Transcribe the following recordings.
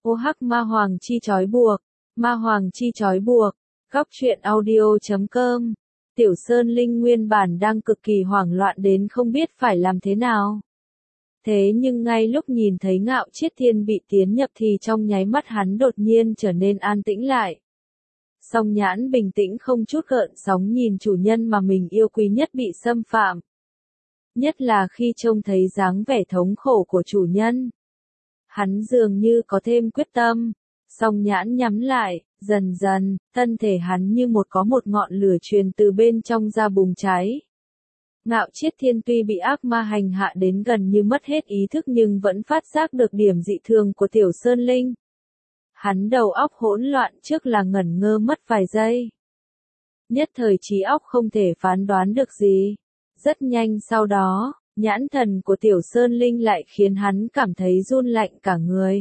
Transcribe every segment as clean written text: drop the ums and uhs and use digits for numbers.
Ô hắc ma hoàng chi trói buộc, ma hoàng chi trói buộc, góc truyện audio.com. Tiểu Sơn Linh nguyên bản đang cực kỳ hoảng loạn đến không biết phải làm thế nào. Thế nhưng ngay lúc nhìn thấy Ngạo Chiết Thiên bị tiến nhập thì trong nháy mắt hắn đột nhiên trở nên an tĩnh lại. Song nhãn bình tĩnh không chút gợn sóng nhìn chủ nhân mà mình yêu quý nhất bị xâm phạm. Nhất là khi trông thấy dáng vẻ thống khổ của chủ nhân. Hắn dường như có thêm quyết tâm, song nhãn nhắm lại, dần dần, thân thể hắn như có một ngọn lửa truyền từ bên trong ra bùng cháy. Ngạo Chiết Thiên tuy bị ác ma hành hạ đến gần như mất hết ý thức nhưng vẫn phát giác được điểm dị thường của Tiểu Sơn Linh. Hắn đầu óc hỗn loạn trước là ngẩn ngơ mất vài giây. Nhất thời trí óc không thể phán đoán được gì. Rất nhanh sau đó, nhãn thần của Tiểu Sơn Linh lại khiến hắn cảm thấy run lạnh cả người.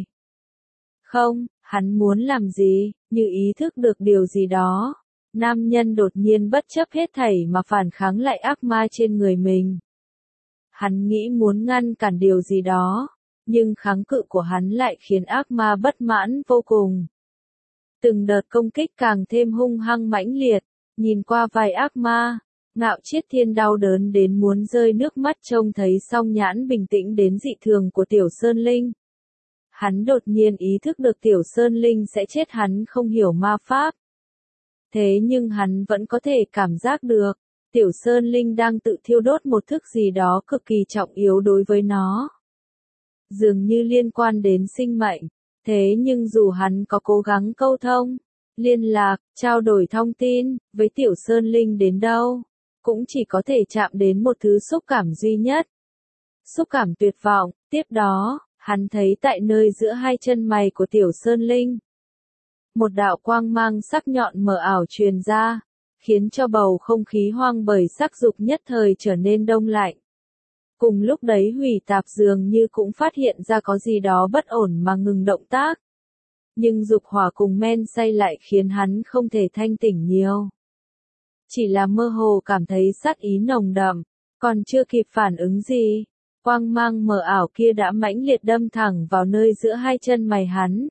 Không, hắn muốn làm gì, như ý thức được điều gì đó. Nam nhân đột nhiên bất chấp hết thảy mà phản kháng lại ác ma trên người mình. Hắn nghĩ muốn ngăn cản điều gì đó, nhưng kháng cự của hắn lại khiến ác ma bất mãn vô cùng. Từng đợt công kích càng thêm hung hăng mãnh liệt, nhìn qua vai ác ma, Ngạo Chiết Thiên đau đớn đến muốn rơi nước mắt trông thấy song nhãn bình tĩnh đến dị thường của Tiểu Sơn Linh. Hắn đột nhiên ý thức được Tiểu Sơn Linh sẽ chết, hắn không hiểu ma pháp. Thế nhưng hắn vẫn có thể cảm giác được, Tiểu Sơn Linh đang tự thiêu đốt một thức gì đó cực kỳ trọng yếu đối với nó. Dường như liên quan đến sinh mệnh, thế nhưng dù hắn có cố gắng câu thông, liên lạc, trao đổi thông tin, với Tiểu Sơn Linh đến đâu, cũng chỉ có thể chạm đến một thứ xúc cảm duy nhất. Xúc cảm tuyệt vọng, tiếp đó, hắn thấy tại nơi giữa hai chân mày của Tiểu Sơn Linh. Một đạo quang mang sắc nhọn mờ ảo truyền ra, khiến cho bầu không khí hoang bởi sắc dục nhất thời trở nên đông lạnh. Cùng lúc đấy Hủy Tạp dường như cũng phát hiện ra có gì đó bất ổn mà ngừng động tác. Nhưng dục hỏa cùng men say lại khiến hắn không thể thanh tỉnh nhiều. Chỉ là mơ hồ cảm thấy sát ý nồng đậm, còn chưa kịp phản ứng gì, quang mang mờ ảo kia đã mãnh liệt đâm thẳng vào nơi giữa hai chân mày hắn.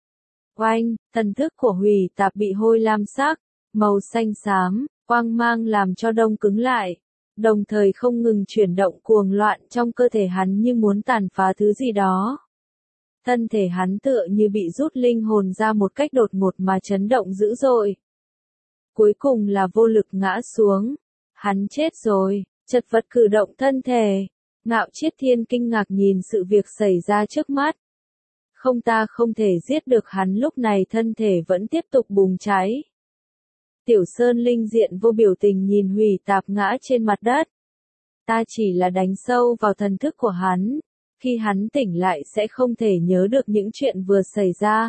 Oanh, thần thức của Hủy Tạp bị hôi lam sắc, màu xanh xám, quang mang làm cho đông cứng lại, đồng thời không ngừng chuyển động cuồng loạn trong cơ thể hắn như muốn tàn phá thứ gì đó. Thân thể hắn tựa như bị rút linh hồn ra một cách đột ngột mà chấn động dữ dội. Cuối cùng là vô lực ngã xuống. Hắn chết rồi, chật vật cử động thân thể. Ngạo Chiết Thiên kinh ngạc nhìn sự việc xảy ra trước mắt. Không, ta không thể giết được hắn, lúc này thân thể vẫn tiếp tục bùng cháy. Tiểu Sơn Linh diện vô biểu tình nhìn Hủy Tạp ngã trên mặt đất. Ta chỉ là đánh sâu vào thần thức của hắn. Khi hắn tỉnh lại sẽ không thể nhớ được những chuyện vừa xảy ra.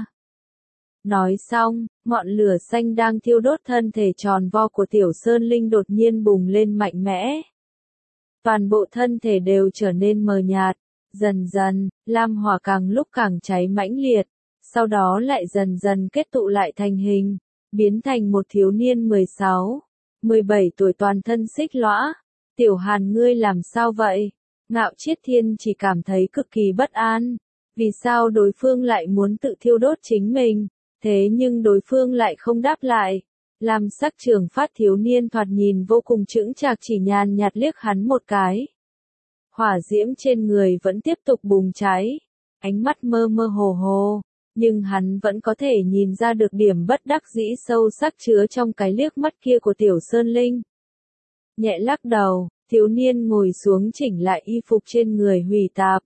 Nói xong, ngọn lửa xanh đang thiêu đốt thân thể tròn vo của Tiểu Sơn Linh đột nhiên bùng lên mạnh mẽ. Toàn bộ thân thể đều trở nên mờ nhạt, dần dần, lam hỏa càng lúc càng cháy mãnh liệt, sau đó lại dần dần kết tụ lại thành hình, biến thành một thiếu niên 16, 17 tuổi toàn thân xích lõa. Tiểu Hàn, ngươi làm sao vậy? Ngạo Chiết Thiên chỉ cảm thấy cực kỳ bất an. Vì sao đối phương lại muốn tự thiêu đốt chính mình? Thế nhưng đối phương lại không đáp lại. Làm sắc trường phát thiếu niên thoạt nhìn vô cùng chững chạc chỉ nhàn nhạt liếc hắn một cái. Hỏa diễm trên người vẫn tiếp tục bùng cháy. Ánh mắt mơ mơ hồ hồ. Nhưng hắn vẫn có thể nhìn ra được điểm bất đắc dĩ sâu sắc chứa trong cái liếc mắt kia của Tiểu Sơn Linh. Nhẹ lắc đầu, thiếu niên ngồi xuống chỉnh lại y phục trên người Hủy Tạp.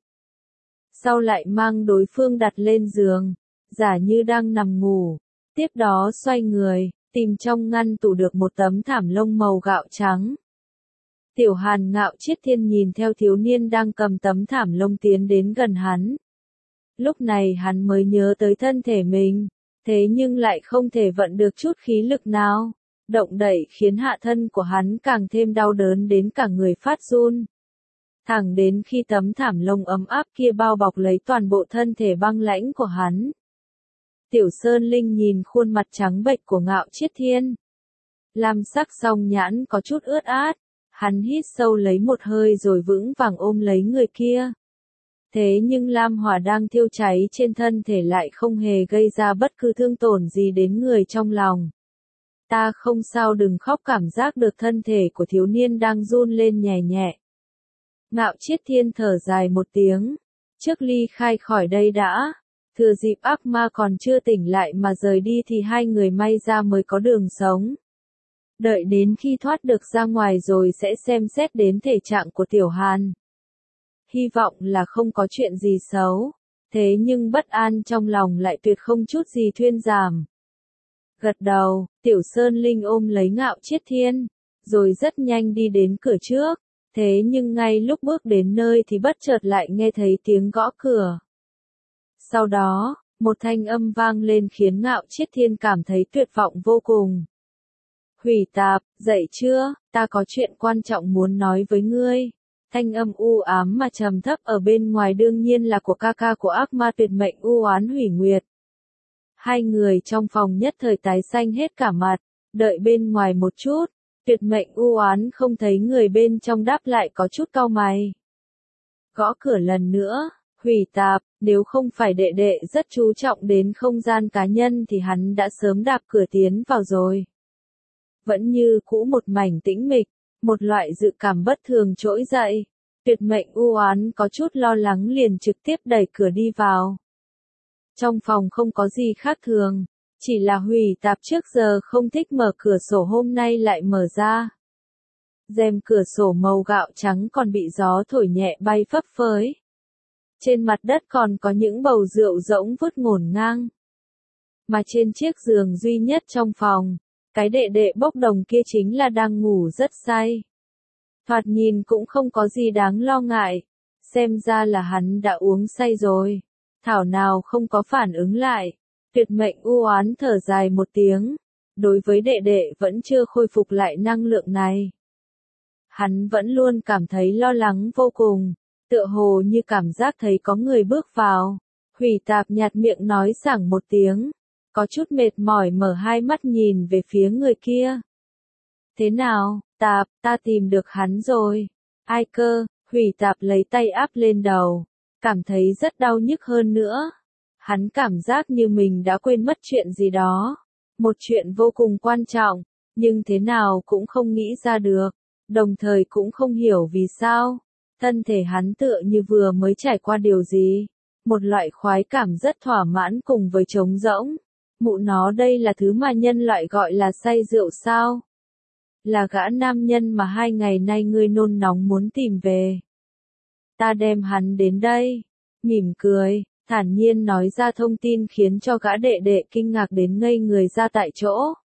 Sau lại mang đối phương đặt lên giường, giả như đang nằm ngủ. Tiếp đó xoay người, tìm trong ngăn tủ được một tấm thảm lông màu gạo trắng. Tiểu Hàn, Ngạo Chiết Thiên nhìn theo thiếu niên đang cầm tấm thảm lông tiến đến gần hắn. Lúc này hắn mới nhớ tới thân thể mình, thế nhưng lại không thể vận được chút khí lực nào. Động đẩy khiến hạ thân của hắn càng thêm đau đớn đến cả người phát run. Thẳng đến khi tấm thảm lông ấm áp kia bao bọc lấy toàn bộ thân thể băng lãnh của hắn. Tiểu Sơn Linh nhìn khuôn mặt trắng bệch của Ngạo Chiết Thiên. Lam sắc song nhãn có chút ướt át, hắn hít sâu lấy một hơi rồi vững vàng ôm lấy người kia. Thế nhưng lam hỏa đang thiêu cháy trên thân thể lại không hề gây ra bất cứ thương tổn gì đến người trong lòng. Ta không sao, đừng khóc, cảm giác được thân thể của thiếu niên đang run lên nhẹ nhẹ. Ngạo Chiết Thiên thở dài một tiếng. Trước ly khai khỏi đây đã. Thừa dịp ác ma còn chưa tỉnh lại mà rời đi thì hai người may ra mới có đường sống. Đợi đến khi thoát được ra ngoài rồi sẽ xem xét đến thể trạng của Tiểu Hàn. Hy vọng là không có chuyện gì xấu. Thế nhưng bất an trong lòng lại tuyệt không chút gì thuyên giảm. Gật đầu, Tiểu Sơn Linh ôm lấy Ngạo Chiết Thiên, rồi rất nhanh đi đến cửa trước. Thế nhưng ngay lúc bước đến nơi thì bất chợt lại nghe thấy tiếng gõ cửa. Sau đó, một thanh âm vang lên khiến Ngạo Chiết Thiên cảm thấy tuyệt vọng vô cùng. Hủy Tạp, dậy chưa, ta có chuyện quan trọng muốn nói với ngươi. Thanh âm u ám mà trầm thấp ở bên ngoài đương nhiên là của ca ca của ác ma tuyệt mệnh u oán Hủy Nguyệt. Hai người trong phòng nhất thời tái xanh hết cả mặt, đợi bên ngoài một chút, tuyệt mệnh u oán không thấy người bên trong đáp lại có chút cau mày. Gõ cửa lần nữa, Hủy Tạp, nếu không phải đệ đệ rất chú trọng đến không gian cá nhân thì hắn đã sớm đạp cửa tiến vào rồi. Vẫn như cũ một mảnh tĩnh mịch, một loại dự cảm bất thường trỗi dậy. Tuyệt mệnh u oán có chút lo lắng liền trực tiếp đẩy cửa đi vào. Trong phòng không có gì khác thường, chỉ là Hủy Tạp trước giờ không thích mở cửa sổ hôm nay lại mở ra. Rèm cửa sổ màu gạo trắng còn bị gió thổi nhẹ bay phấp phới. Trên mặt đất còn có những bầu rượu rỗng vứt ngổn ngang. Mà trên chiếc giường duy nhất trong phòng, cái đệ đệ bốc đồng kia chính là đang ngủ rất say. Thoạt nhìn cũng không có gì đáng lo ngại, xem ra là hắn đã uống say rồi. Thảo nào không có phản ứng lại. Tuyệt mệnh u oán thở dài một tiếng. Đối với đệ đệ vẫn chưa khôi phục lại năng lượng này. Hắn vẫn luôn cảm thấy lo lắng vô cùng, tựa hồ như cảm giác thấy có người bước vào. Hủy Tạp nhạt miệng nói sảng một tiếng, có chút mệt mỏi mở hai mắt nhìn về phía người kia. Thế nào, Tạp, ta tìm được hắn rồi. Ai cơ? Hủy Tạp lấy tay áp lên đầu, cảm thấy rất đau nhức hơn nữa. Hắn cảm giác như mình đã quên mất chuyện gì đó. Một chuyện vô cùng quan trọng, nhưng thế nào cũng không nghĩ ra được. Đồng thời cũng không hiểu vì sao. Thân thể hắn tựa như vừa mới trải qua điều gì. Một loại khoái cảm rất thỏa mãn cùng với trống rỗng. Mụ nó đây là thứ mà nhân loại gọi là say rượu sao? Là gã nam nhân mà 2 ngày nay ngươi nôn nóng muốn tìm về. Ta đem hắn đến đây. Mỉm cười, thản nhiên nói ra thông tin khiến cho gã đệ đệ kinh ngạc đến ngây người ra tại chỗ.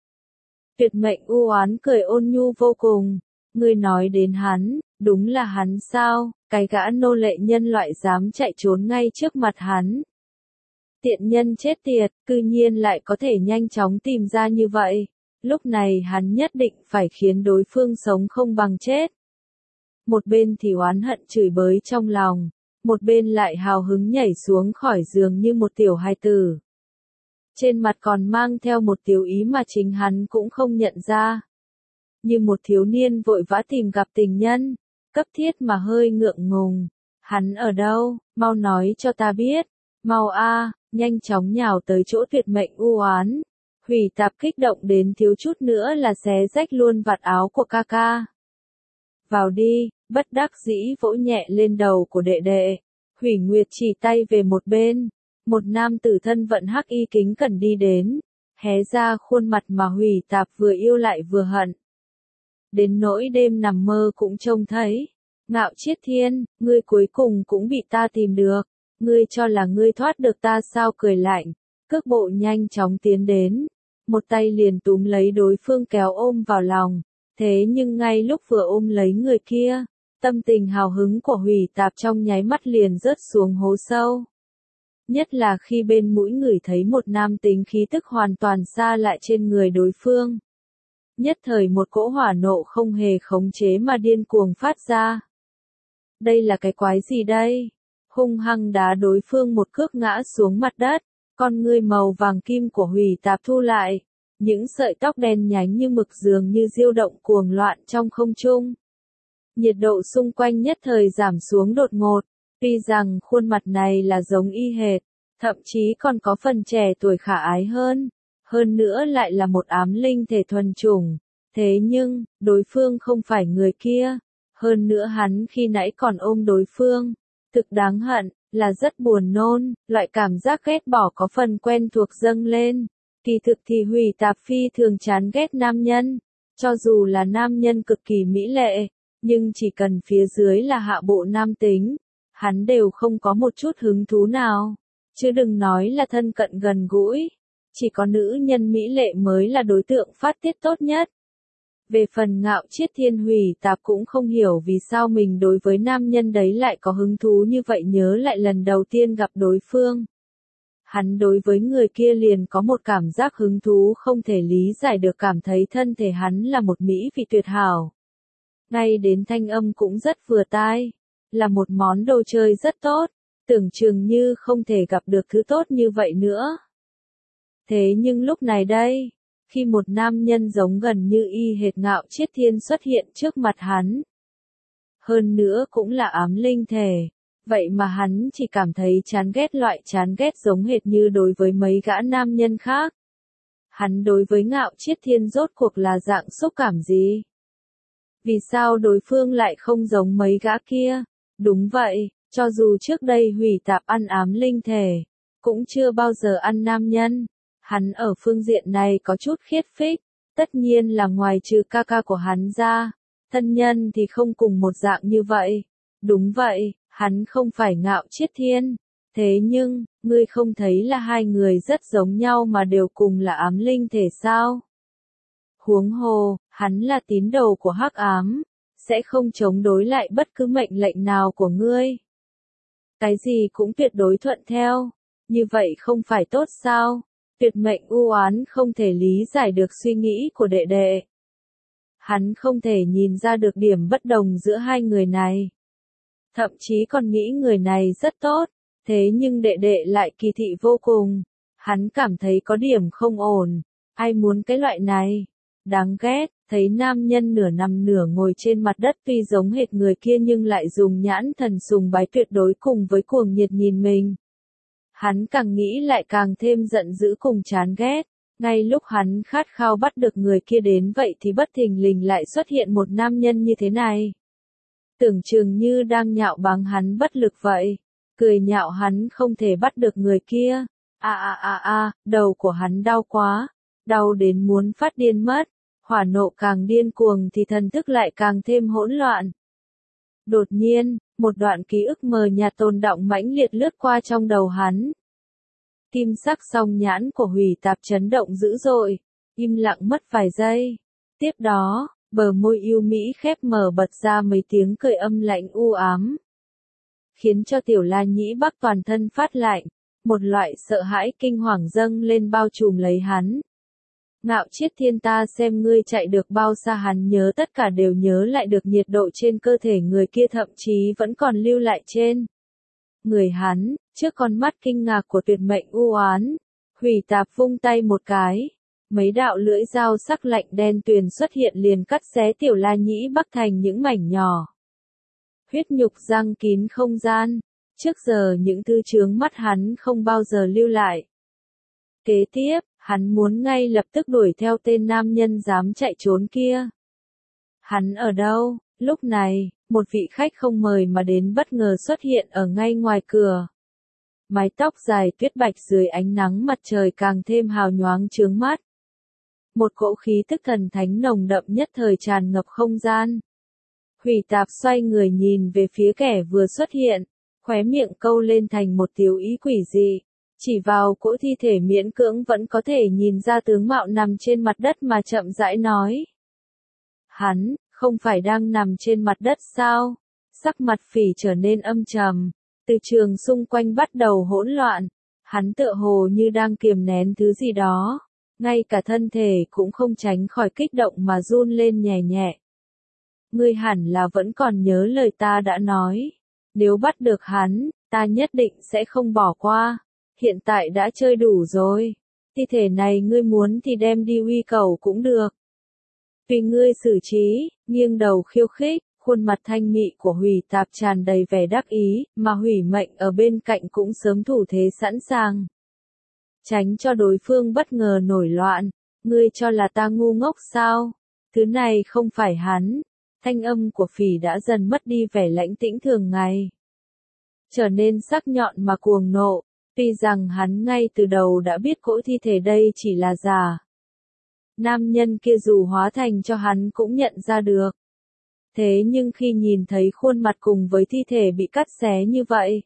Tuyệt mệnh u oán cười ôn nhu vô cùng. Ngươi nói đến hắn, đúng là hắn sao, cái gã nô lệ nhân loại dám chạy trốn ngay trước mặt hắn. Tiện nhân chết tiệt, cư nhiên lại có thể nhanh chóng tìm ra như vậy. Lúc này hắn nhất định phải khiến đối phương sống không bằng chết. Một bên thì oán hận chửi bới trong lòng, một bên lại hào hứng nhảy xuống khỏi giường như một tiểu hài tử. Trên mặt còn mang theo một tiểu ý mà chính hắn cũng không nhận ra. Như một thiếu niên vội vã tìm gặp tình nhân, cấp thiết mà hơi ngượng ngùng. Hắn ở đâu, mau nói cho ta biết, mau a, nhanh chóng nhào tới chỗ tuyệt mệnh u oán. Hủy Tạp kích động đến thiếu chút nữa là xé rách luôn vạt áo của ca ca. Vào đi, bất đắc dĩ vỗ nhẹ lên đầu của đệ đệ. Hủy Nguyệt chỉ tay về một bên, một nam tử thân vận hắc y kính cẩn đi đến, hé ra khuôn mặt mà Hủy Tạp vừa yêu lại vừa hận. Đến nỗi đêm nằm mơ cũng trông thấy. Ngạo Chiết Thiên, ngươi cuối cùng cũng bị ta tìm được. Ngươi cho là ngươi thoát được ta sao? Cười lạnh, cước bộ nhanh chóng tiến đến. Một tay liền túm lấy đối phương kéo ôm vào lòng. Thế nhưng ngay lúc vừa ôm lấy người kia, tâm tình hào hứng của Hủy Tạp trong nháy mắt liền rớt xuống hố sâu. Nhất là khi bên mũi ngửi thấy một nam tính khí tức hoàn toàn xa lạ trên người đối phương. Nhất thời một cỗ hỏa nộ không hề khống chế mà điên cuồng phát ra. Đây là cái quái gì đây? Hung hăng đá đối phương một cước ngã xuống mặt đất, con ngươi màu vàng kim của Hủy Tạp thu lại, những sợi tóc đen nhánh như mực dường như diêu động cuồng loạn trong không trung. Nhiệt độ xung quanh nhất thời giảm xuống đột ngột, Tuy rằng khuôn mặt này là giống y hệt, thậm chí còn có phần trẻ tuổi khả ái hơn nữa lại là một ám linh thể thuần chủng. Thế nhưng, đối phương không phải người kia. Hơn nữa hắn khi nãy còn ôm đối phương. Thực đáng hận, là rất buồn nôn, loại cảm giác ghét bỏ có phần quen thuộc dâng lên. Kỳ thực thì Hủy Tạp phi thường chán ghét nam nhân. Cho dù là nam nhân cực kỳ mỹ lệ, nhưng chỉ cần phía dưới là hạ bộ nam tính, hắn đều không có một chút hứng thú nào. Chứ đừng nói là thân cận gần gũi. Chỉ có nữ nhân mỹ lệ mới là đối tượng phát tiết tốt nhất. Về phần Ngạo Chiết Thiên, Hủy Tạp cũng không hiểu vì sao mình đối với nam nhân đấy lại có hứng thú như vậy, nhớ lại lần đầu tiên gặp đối phương. Hắn đối với người kia liền có một cảm giác hứng thú không thể lý giải được, cảm thấy thân thể hắn là một mỹ vị tuyệt hảo. Ngay đến thanh âm cũng rất vừa tai, là một món đồ chơi rất tốt, tưởng chừng như không thể gặp được thứ tốt như vậy nữa. Thế nhưng lúc này đây, khi một nam nhân giống gần như y hệt Ngạo Chiết Thiên xuất hiện trước mặt hắn, hơn nữa cũng là ám linh thể, vậy mà hắn chỉ cảm thấy chán ghét, loại chán ghét giống hệt như đối với mấy gã nam nhân khác. Hắn đối với Ngạo Chiết Thiên rốt cuộc là dạng xúc cảm gì? Vì sao đối phương lại không giống mấy gã kia? Đúng vậy, cho dù trước đây Hủy Tạp ăn ám linh thể, cũng chưa bao giờ ăn nam nhân. Hắn ở phương diện này có chút khiết phích, tất nhiên là ngoài trừ ca ca của hắn ra, thân nhân thì không cùng một dạng như vậy. Đúng vậy, hắn không phải Ngạo Chiết Thiên. Thế nhưng, ngươi không thấy là hai người rất giống nhau mà đều cùng là ám linh thể sao? Huống hồ, hắn là tín đồ của hắc ám, sẽ không chống đối lại bất cứ mệnh lệnh nào của ngươi. Cái gì cũng tuyệt đối thuận theo, như vậy không phải tốt sao? Tuyệt mệnh u oán không thể lý giải được suy nghĩ của đệ đệ. Hắn không thể nhìn ra được điểm bất đồng giữa hai người này. Thậm chí còn nghĩ người này rất tốt, thế nhưng đệ đệ lại kỳ thị vô cùng. Hắn cảm thấy có điểm không ổn, ai muốn cái loại này. Đáng ghét, thấy nam nhân nửa nằm nửa ngồi trên mặt đất tuy giống hệt người kia nhưng lại dùng nhãn thần sùng bái tuyệt đối cùng với cuồng nhiệt nhìn mình. Hắn càng nghĩ lại càng thêm giận dữ cùng chán ghét. Ngay lúc hắn khát khao bắt được người kia đến vậy thì bất thình lình lại xuất hiện một nam nhân như thế này. Tưởng chừng như đang nhạo báng hắn bất lực vậy. Cười nhạo hắn không thể bắt được người kia. Đầu của hắn đau quá. Đau đến muốn phát điên mất. Hỏa nộ càng điên cuồng thì thần thức lại càng thêm hỗn loạn. Đột nhiên, một đoạn ký ức mờ nhạt tồn đọng mãnh liệt lướt qua trong đầu hắn. Kim sắc song nhãn của Hủy Tạp chấn động dữ dội, im lặng mất vài giây. Tiếp đó, bờ môi yêu mỹ khép mở bật ra mấy tiếng cười âm lạnh u ám. Khiến cho Tiểu La Nhĩ Bắc toàn thân phát lạnh, một loại sợ hãi kinh hoàng dâng lên bao trùm lấy hắn. Ngạo Chiết Thiên, ta xem ngươi chạy được bao xa, hắn nhớ tất cả đều nhớ lại được nhiệt độ trên cơ thể người kia, thậm chí vẫn còn lưu lại trên người hắn, trước con mắt kinh ngạc của tuyệt mệnh u oán. Hủy Tạp vung tay một cái, mấy đạo lưỡi dao sắc lạnh đen tuyền xuất hiện liền cắt xé Tiểu La Nhĩ Bắc thành những mảnh nhỏ. Huyết nhục răng kín không gian, trước giờ những thứ chướng mắt hắn không bao giờ lưu lại. Kế tiếp, hắn muốn ngay lập tức đuổi theo tên nam nhân dám chạy trốn kia. Hắn ở đâu? Lúc này, một vị khách không mời mà đến bất ngờ xuất hiện ở ngay ngoài cửa. Mái tóc dài tuyết bạch dưới ánh nắng mặt trời càng thêm hào nhoáng chướng mắt. Một cỗ khí tức thần thánh nồng đậm nhất thời tràn ngập không gian. Hủy Tạp xoay người nhìn về phía kẻ vừa xuất hiện, khóe miệng câu lên thành một tiếu ý quỷ dị. Chỉ vào cỗ thi thể miễn cưỡng vẫn có thể nhìn ra tướng mạo nằm trên mặt đất mà chậm rãi nói. Hắn, không phải đang nằm trên mặt đất sao? Sắc mặt Phỉ trở nên âm trầm, từ trường xung quanh bắt đầu hỗn loạn. Hắn tựa hồ như đang kiềm nén thứ gì đó, ngay cả thân thể cũng không tránh khỏi kích động mà run lên nhẹ nhẹ. Ngươi hẳn là vẫn còn nhớ lời ta đã nói. Nếu bắt được hắn, ta nhất định sẽ không bỏ qua. Hiện tại đã chơi đủ rồi. Thi thể này ngươi muốn thì đem đi uy cầu cũng được. Tùy ngươi xử trí, nghiêng đầu khiêu khích, Khuôn mặt thanh mị của Hủy Tạp tràn đầy vẻ đắc ý, mà Hủy Mệnh ở bên cạnh cũng sớm thủ thế sẵn sàng. Tránh cho đối phương bất ngờ nổi loạn, ngươi cho là ta ngu ngốc sao? Thứ này không phải hắn. Thanh âm của Phỉ đã dần mất đi vẻ lãnh tĩnh thường ngày, trở nên sắc nhọn mà cuồng nộ, tuy rằng hắn ngay từ đầu đã biết cỗ thi thể đây chỉ là giả. Nam nhân kia dù hóa thành cho hắn cũng nhận ra được. Thế nhưng khi nhìn thấy khuôn mặt cùng với thi thể bị cắt xé như vậy,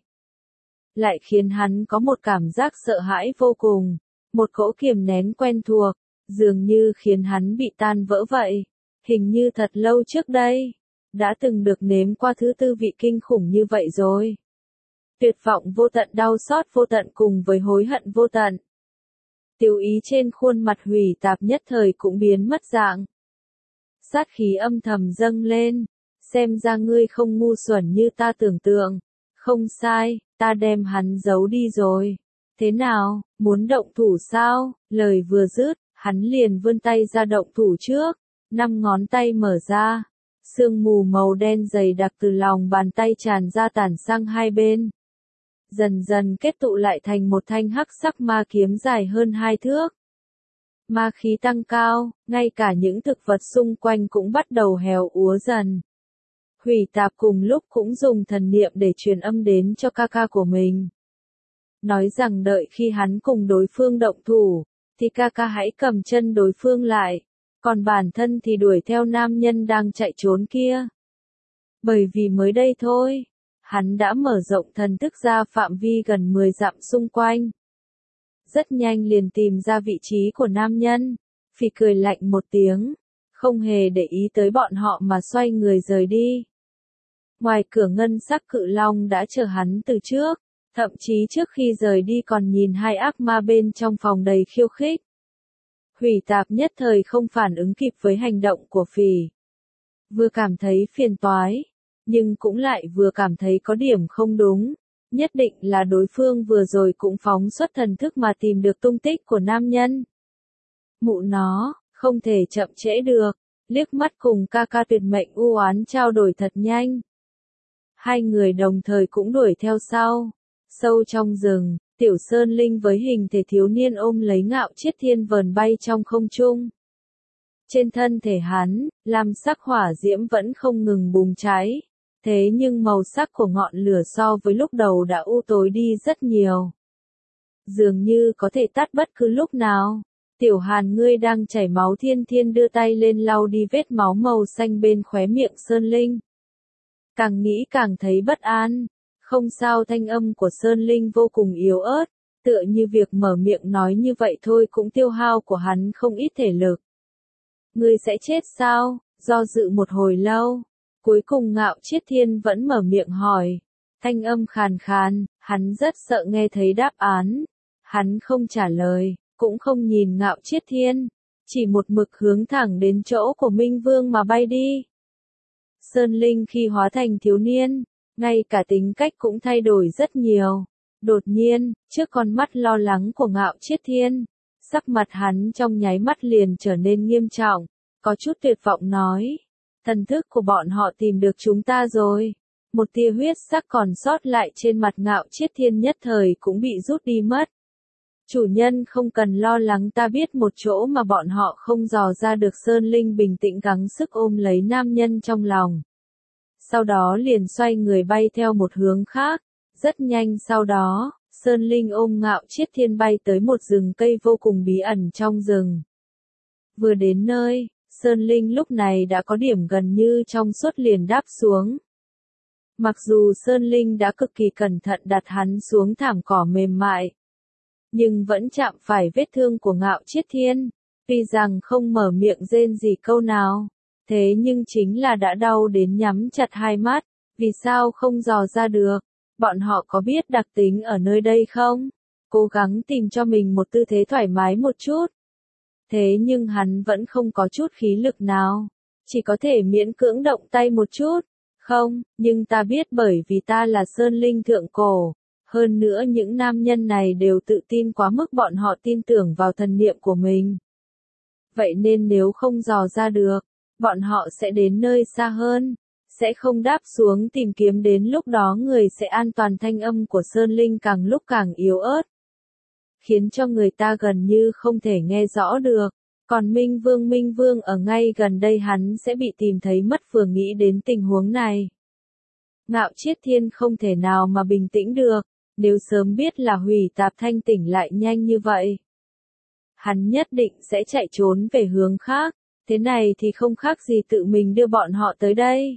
lại khiến hắn có một cảm giác sợ hãi vô cùng, một cỗ kiềm nén quen thuộc, dường như khiến hắn bị tan vỡ vậy. Hình như thật lâu trước đây, đã từng được nếm qua thứ tư vị kinh khủng như vậy rồi. Tuyệt vọng vô tận, đau xót vô tận cùng với hối hận vô tận. Tiêu ý trên khuôn mặt Hủy Tạp nhất thời cũng biến mất dạng. Sát khí âm thầm dâng lên, xem ra ngươi không ngu xuẩn như ta tưởng tượng. Không sai, ta đem hắn giấu đi rồi. Thế nào, muốn động thủ sao? Lời vừa dứt, hắn liền vươn tay ra động thủ trước. 5 ngón tay mở ra, sương mù màu đen dày đặc từ lòng bàn tay tràn ra tản sang hai bên. Dần dần kết tụ lại thành một thanh hắc sắc ma kiếm dài hơn 2 thước. Ma khí tăng cao, ngay cả những thực vật xung quanh cũng bắt đầu héo úa dần. Hủy Tạp cùng lúc cũng dùng thần niệm để truyền âm đến cho ca ca của mình. Nói rằng đợi khi hắn cùng đối phương động thủ, thì ca ca hãy cầm chân đối phương lại. Còn bản thân thì đuổi theo nam nhân đang chạy trốn kia. Bởi vì mới đây thôi, hắn đã mở rộng thần thức ra phạm vi gần 10 dặm xung quanh. Rất nhanh liền tìm ra vị trí của nam nhân. Phỉ cười lạnh một tiếng, không hề để ý tới bọn họ mà xoay người rời đi. Ngoài cửa ngân sắc cự long đã chờ hắn từ trước, thậm chí trước khi rời đi còn nhìn hai ác ma bên trong phòng đầy khiêu khích. Hủy Tạp nhất thời không phản ứng kịp với hành động của Phỉ. Vừa cảm thấy phiền toái, nhưng cũng lại vừa cảm thấy có điểm không đúng. Nhất định là đối phương vừa rồi cũng phóng xuất thần thức mà tìm được tung tích của nam nhân. Mụ nó, không thể chậm trễ được, liếc mắt cùng ca ca tuyệt mệnh u oán trao đổi thật nhanh. Hai người đồng thời cũng đuổi theo sau. Sâu trong rừng, Tiểu Sơn Linh với hình thể thiếu niên ôm lấy Ngạo Chiết Thiên vờn bay trong không trung. Trên thân thể hắn, lam sắc hỏa diễm vẫn không ngừng bùng cháy. Thế nhưng màu sắc của ngọn lửa so với lúc đầu đã u tối đi rất nhiều. Dường như có thể tắt bất cứ lúc nào. Tiểu Hàn, ngươi đang chảy máu. Thiên Thiên đưa tay lên lau đi vết máu màu xanh bên khóe miệng Sơn Linh. Càng nghĩ càng thấy bất an. Không sao, thanh âm của Sơn Linh vô cùng yếu ớt, tựa như việc mở miệng nói như vậy thôi cũng tiêu hao của hắn không ít thể lực. Ngươi sẽ chết sao? Do dự một hồi lâu, cuối cùng Ngạo Chiết Thiên vẫn mở miệng hỏi. Thanh âm khàn khàn, hắn rất sợ nghe thấy đáp án. Hắn không trả lời, cũng không nhìn Ngạo Chiết Thiên, chỉ một mực hướng thẳng đến chỗ của Minh Vương mà bay đi. Sơn Linh khi hóa thành thiếu niên, ngay cả tính cách cũng thay đổi rất nhiều. Đột nhiên, trước con mắt lo lắng của Ngạo Chiết Thiên, sắc mặt hắn trong nháy mắt liền trở nên nghiêm trọng, có chút tuyệt vọng nói. Thần thức của bọn họ tìm được chúng ta rồi. Một tia huyết sắc còn sót lại trên mặt Ngạo Chiết Thiên nhất thời cũng bị rút đi mất. Chủ nhân không cần lo lắng, ta biết một chỗ mà bọn họ không dò ra được. Sơn Linh bình tĩnh gắng sức ôm lấy nam nhân trong lòng. Sau đó liền xoay người bay theo một hướng khác. Rất nhanh sau đó, Sơn Linh ôm Ngạo Chiết Thiên bay tới một rừng cây vô cùng bí ẩn trong rừng. Vừa đến nơi, Sơn Linh lúc này đã có điểm gần như trong suốt liền đáp xuống. Mặc dù Sơn Linh đã cực kỳ cẩn thận đặt hắn xuống thảm cỏ mềm mại, nhưng vẫn chạm phải vết thương của Ngạo Chiết Thiên. Tuy rằng không mở miệng rên gì câu nào, thế nhưng chính là đã đau đến nhắm chặt hai mắt. Vì sao không dò ra được? Bọn họ có biết đặc tính ở nơi đây không? Cố gắng tìm cho mình một tư thế thoải mái một chút. Thế nhưng hắn vẫn không có chút khí lực nào. Chỉ có thể miễn cưỡng động tay một chút. Không, nhưng ta biết bởi vì ta là Sơn Linh thượng cổ. Hơn nữa những nam nhân này đều tự tin quá mức, bọn họ tin tưởng vào thần niệm của mình. Vậy nên nếu không dò ra được, bọn họ sẽ đến nơi xa hơn. sẽ không đáp xuống tìm kiếm, đến lúc đó người sẽ an toàn. Thanh âm của Sơn Linh càng lúc càng yếu ớt, khiến cho người ta gần như không thể nghe rõ được. Còn Minh Vương ở ngay gần đây, hắn sẽ bị tìm thấy mất. Vừa nghĩ đến tình huống này, Ngạo Chiết Thiên không thể nào mà bình tĩnh được. Nếu sớm biết là Hủy Tạp thanh tỉnh lại nhanh như vậy, hắn nhất định sẽ chạy trốn về hướng khác. Thế này thì không khác gì tự mình đưa bọn họ tới đây.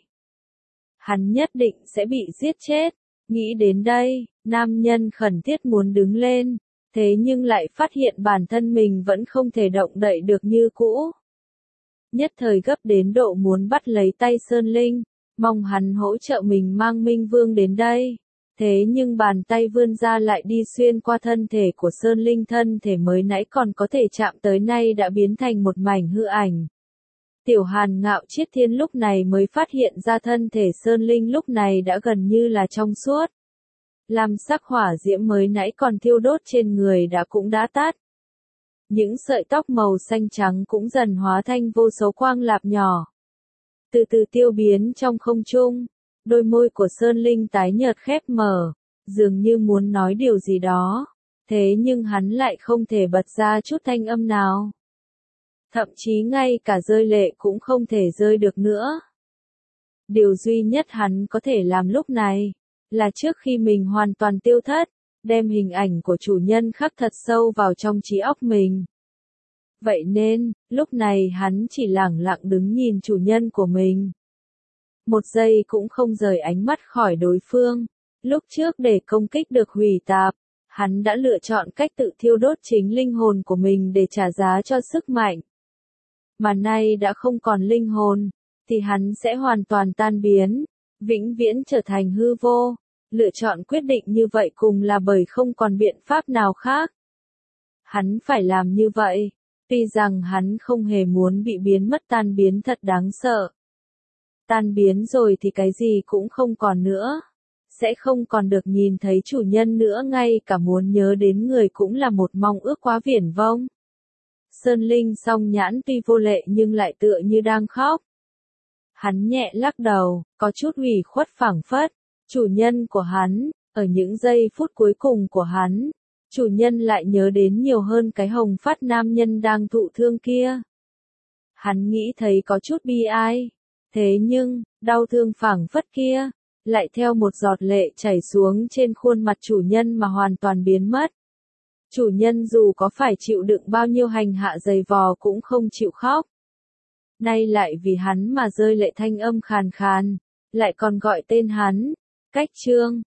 Hắn nhất định sẽ bị giết chết. Nghĩ đến đây, nam nhân khẩn thiết muốn đứng lên, thế nhưng lại phát hiện bản thân mình vẫn không thể động đậy được như cũ. Nhất thời gấp đến độ muốn bắt lấy tay Sơn Linh, mong hắn hỗ trợ mình mang Minh Vương đến đây. Thế nhưng bàn tay vươn ra lại đi xuyên qua thân thể của Sơn Linh, thân thể mới nãy còn có thể chạm tới nay đã biến thành một mảnh hư ảnh. Tiểu Hàn Ngạo Chiết Thiên lúc này mới phát hiện ra thân thể Sơn Linh lúc này đã gần như là trong suốt. Lam sắc hỏa diễm mới nãy còn thiêu đốt trên người cũng đã tắt. Những sợi tóc màu xanh trắng cũng dần hóa thành vô số quang lạp nhỏ, từ từ tiêu biến trong không trung. Đôi môi của Sơn Linh tái nhợt khép mở, dường như muốn nói điều gì đó, thế nhưng hắn lại không thể bật ra chút thanh âm nào. Thậm chí ngay cả rơi lệ cũng không thể rơi được nữa. Điều duy nhất hắn có thể làm lúc này, là trước khi mình hoàn toàn tiêu thất, đem hình ảnh của chủ nhân khắc thật sâu vào trong trí óc mình. Vậy nên, lúc này hắn chỉ lẳng lặng đứng nhìn chủ nhân của mình. Một giây cũng không rời ánh mắt khỏi đối phương. Lúc trước để công kích được Hủy Tạp, hắn đã lựa chọn cách tự thiêu đốt chính linh hồn của mình để trả giá cho sức mạnh. Mà nay đã không còn linh hồn, thì hắn sẽ hoàn toàn tan biến, vĩnh viễn trở thành hư vô. Lựa chọn quyết định như vậy cùng là bởi không còn biện pháp nào khác. Hắn phải làm như vậy, tuy rằng hắn không hề muốn bị biến mất. Tan biến thật đáng sợ. Tan biến rồi thì cái gì cũng không còn nữa. Sẽ không còn được nhìn thấy chủ nhân nữa, ngay cả muốn nhớ đến người cũng là một mong ước quá viển vông. Sơn Linh song nhãn tuy vô lệ nhưng lại tựa như đang khóc. Hắn nhẹ lắc đầu, có chút ủy khuất phảng phất. Chủ nhân của hắn, ở những giây phút cuối cùng của hắn, chủ nhân lại nhớ đến nhiều hơn cái hồng phát nam nhân đang thụ thương kia. Hắn nghĩ thấy có chút bi ai. Thế nhưng, đau thương phảng phất kia, lại theo một giọt lệ chảy xuống trên khuôn mặt chủ nhân mà hoàn toàn biến mất. Chủ nhân dù có phải chịu đựng bao nhiêu hành hạ dày vò cũng không chịu khóc. Nay lại vì hắn mà rơi lệ, thanh âm khàn khàn, lại còn gọi tên hắn. Cách chương